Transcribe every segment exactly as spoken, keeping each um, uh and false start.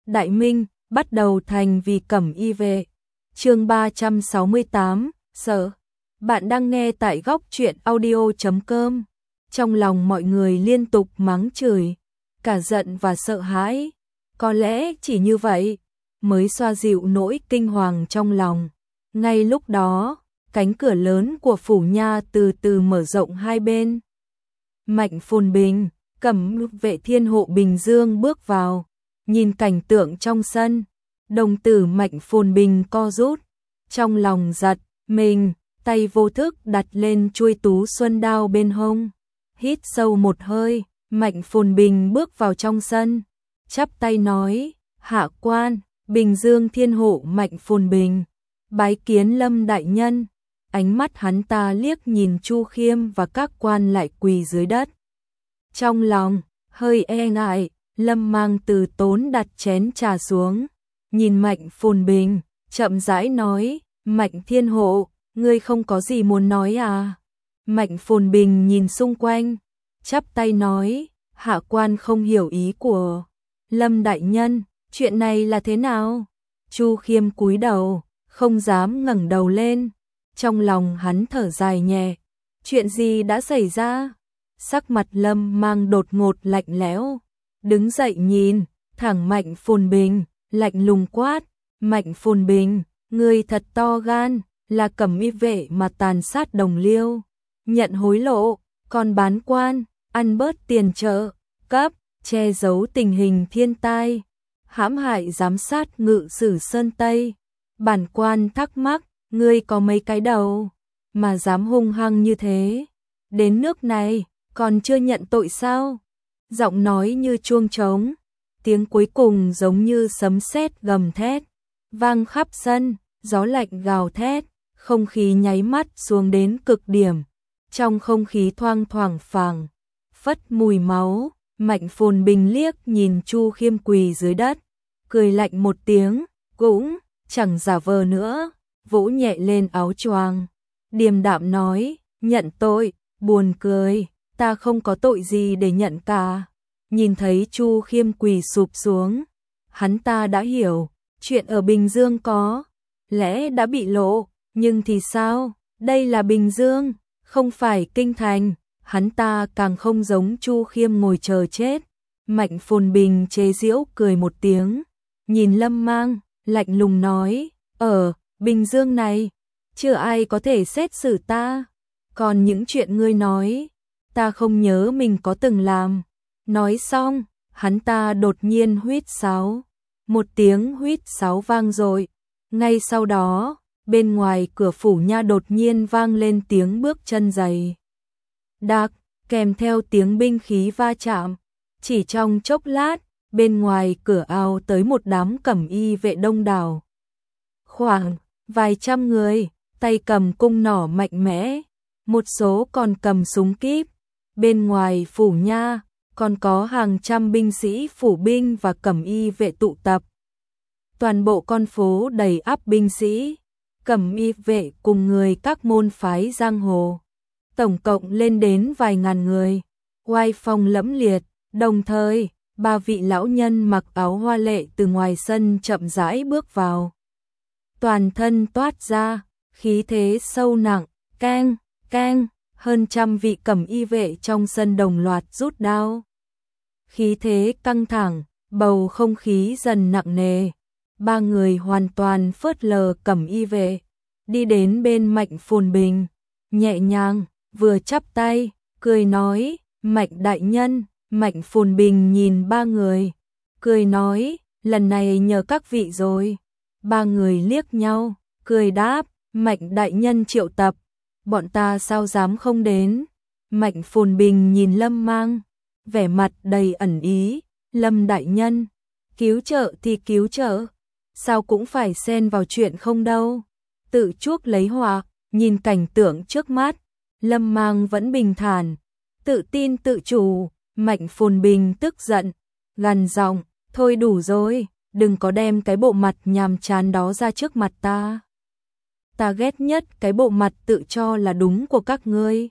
Đại Minh, bắt đầu thành vì cẩm y vệ. Chương ba trăm sáu mươi tám, sợ. Bạn đang nghe tại góc truyện audio chấm com. Trong lòng mọi người liên tục mắng chửi, cả giận và sợ hãi. Có lẽ chỉ như vậy mới xoa dịu nỗi kinh hoàng trong lòng. Ngay lúc đó, cánh cửa lớn của phủ nha từ từ mở rộng hai bên. Mạnh Phồn Bình, Cẩm vệ thiên hộ Bình Dương bước vào, nhìn cảnh tượng trong sân, đồng tử Mạnh Phồn Bình co rút, trong lòng giật mình, tay vô thức đặt lên chuôi tú xuân đao bên hông. Hít sâu một hơi, Mạnh Phồn Bình bước vào trong sân, chắp tay nói: "Hạ quan, Bình Dương thiên hộ Mạnh Phồn Bình, bái kiến Lâm đại nhân." Ánh mắt hắn ta liếc nhìn Chu Khiêm và các quan lại quỳ dưới đất. Trong lòng hơi e ngại, Lâm Mang từ tốn đặt chén trà xuống, nhìn Mạnh Phồn Bình, chậm rãi nói: "Mạnh thiên hộ, ngươi không có gì muốn nói à?" Mạnh Phồn Bình nhìn xung quanh, chắp tay nói: "Hạ quan không hiểu ý của Lâm đại nhân, chuyện này là thế nào?" Chu Khiêm cúi đầu, không dám ngẩng đầu lên, trong lòng hắn thở dài nhẹ. Chuyện gì đã xảy ra? Sắc mặt Lâm Mang đột ngột lạnh lẽo, đứng dậy nhìn thẳng Mạnh Phồn Bình, lạnh lùng quát: "Mạnh Phồn Bình, ngươi thật to gan, là cẩm y vệ mà tàn sát đồng liêu, nhận hối lộ, còn bán quan, ăn bớt tiền trợ cấp, che giấu tình hình thiên tai, hãm hại giám sát ngự sử Sơn Tây. Bản quan thắc mắc, ngươi có mấy cái đầu mà dám hung hăng như thế? Đến nước này còn chưa nhận tội sao?" Giọng nói như chuông trống, tiếng cuối cùng giống như sấm sét gầm thét, vang khắp sân, gió lạnh gào thét, không khí nháy mắt xuống đến cực điểm. Trong không khí thoang thoảng phảng phất mùi máu, Mạnh Phồn Bình liếc nhìn Chu Khiêm quỳ dưới đất, cười lạnh một tiếng, cũng chẳng giả vờ nữa, vỗ nhẹ lên áo choàng, điềm đạm nói: "Nhận tội." Buồn cười, ta không có tội gì để nhận cả. Nhìn thấy Chu Khiêm quỳ sụp xuống, hắn ta đã hiểu, chuyện ở Bình Dương có lẽ đã bị lộ, nhưng thì sao? Đây là Bình Dương, không phải Kinh Thành. Hắn ta càng không giống Chu Khiêm ngồi chờ chết. Mạnh Phồn Bình chế giễu cười một tiếng, nhìn Lâm Mang, lạnh lùng nói: "Ở Bình Dương này, chưa ai có thể xét xử ta. Còn những chuyện ngươi nói, ta không nhớ mình có từng làm." Nói xong, hắn ta đột nhiên huýt sáo. Một tiếng huýt sáo vang dội. Ngay sau đó, bên ngoài cửa phủ nha đột nhiên vang lên tiếng bước chân dày đặc, kèm theo tiếng binh khí va chạm. Chỉ trong chốc lát, bên ngoài cửa ao tới một đám cẩm y vệ đông đảo. Khoảng vài trăm người, tay cầm cung nỏ mạnh mẽ, một số còn cầm súng kíp. Bên ngoài phủ nha, còn có hàng trăm binh sĩ phủ binh và cẩm y vệ tụ tập. Toàn bộ con phố đầy ắp binh sĩ, cẩm y vệ cùng người các môn phái giang hồ, tổng cộng lên đến vài ngàn người, oai phong lẫm liệt. Đồng thời, ba vị lão nhân mặc áo hoa lệ từ ngoài sân chậm rãi bước vào. Toàn thân toát ra khí thế sâu nặng, keng, keng, hơn trăm vị cẩm y vệ trong sân đồng loạt rút đao. Khí thế căng thẳng, bầu không khí dần nặng nề. Ba người hoàn toàn phớt lờ cẩm y vệ, đi đến bên Mạnh Phồn Bình, nhẹ nhàng, vừa chắp tay, cười nói: "Mạnh đại nhân." Mạnh Phồn Bình nhìn ba người, cười nói: "Lần này nhờ các vị rồi." Ba người liếc nhau, cười đáp: "Mạnh đại nhân triệu tập, bọn ta sao dám không đến." Mạnh Phồn Bình nhìn Lâm Mang, vẻ mặt đầy ẩn ý: "Lâm đại nhân, cứu trợ thì cứu trợ, sao cũng phải xen vào chuyện không đâu." Tự chuốc lấy họa, nhìn cảnh tượng trước mắt, Lâm Mang vẫn bình thản, tự tin tự chủ. Mạnh Phồn Bình tức giận, gằn giọng: "Thôi đủ rồi, đừng có đem cái bộ mặt nhàm chán đó ra trước mặt ta. Ta ghét nhất cái bộ mặt tự cho là đúng của các ngươi."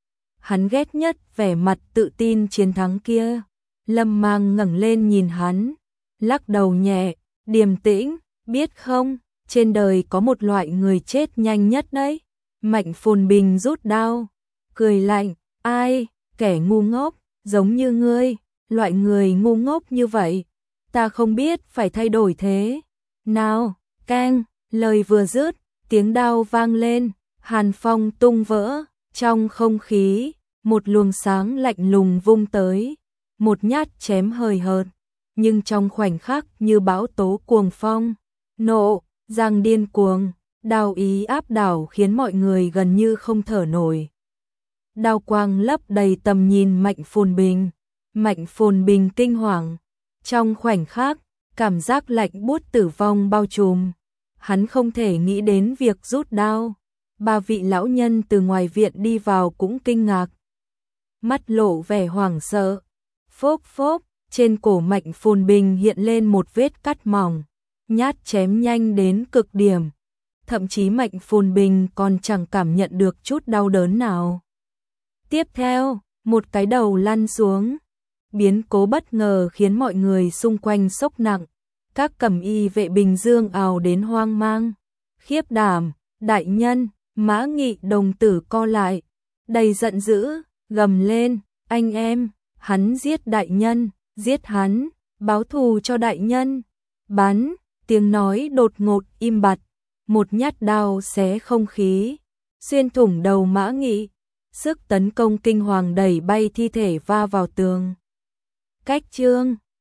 Hắn ghét nhất vẻ mặt tự tin chiến thắng kia. Lâm Mang ngẩng lên nhìn hắn, lắc đầu nhẹ, điềm tĩnh, biết không, trên đời có một loại người chết nhanh nhất đấy. Mạnh Phồn Bình rút đao, cười lạnh, ai, kẻ ngu ngốc, giống như ngươi, loại người ngu ngốc như vậy, ta không biết phải thay đổi thế. Nào, keng, lời vừa dứt, tiếng đao vang lên, hàn phong tung vỡ, trong không khí, một luồng sáng lạnh lùng vung tới, một nhát chém hời hợt, nhưng trong khoảnh khắc như bão tố cuồng phong, nộ, giang điên cuồng, đao ý áp đảo khiến mọi người gần như không thở nổi. Đao quang lấp đầy tầm nhìn Mạnh Phồn Bình, Mạnh Phồn Bình kinh hoàng, trong khoảnh khắc, cảm giác lạnh buốt tử vong bao trùm, hắn không thể nghĩ đến việc rút đao. Ba vị lão nhân từ ngoài viện đi vào cũng kinh ngạc, mắt lộ vẻ hoảng sợ. Phốc phốc, trên cổ Mạnh Phồn Bình hiện lên một vết cắt mỏng, nhát chém nhanh đến cực điểm. Thậm chí Mạnh Phồn Bình còn chẳng cảm nhận được chút đau đớn nào. Tiếp theo, một cái đầu lăn xuống. Biến cố bất ngờ khiến mọi người xung quanh sốc nặng. Các cẩm y vệ Bình Dương ào đến hoang mang, khiếp đảm, đại nhân. Mã Nghị đồng tử co lại, đầy giận dữ, gầm lên, anh em, hắn giết đại nhân, giết hắn, báo thù cho đại nhân. Bắn, tiếng nói đột ngột im bặt, một nhát đao xé không khí, xuyên thủng đầu Mã Nghị, sức tấn công kinh hoàng đẩy bay thi thể va vào tường. Cách chương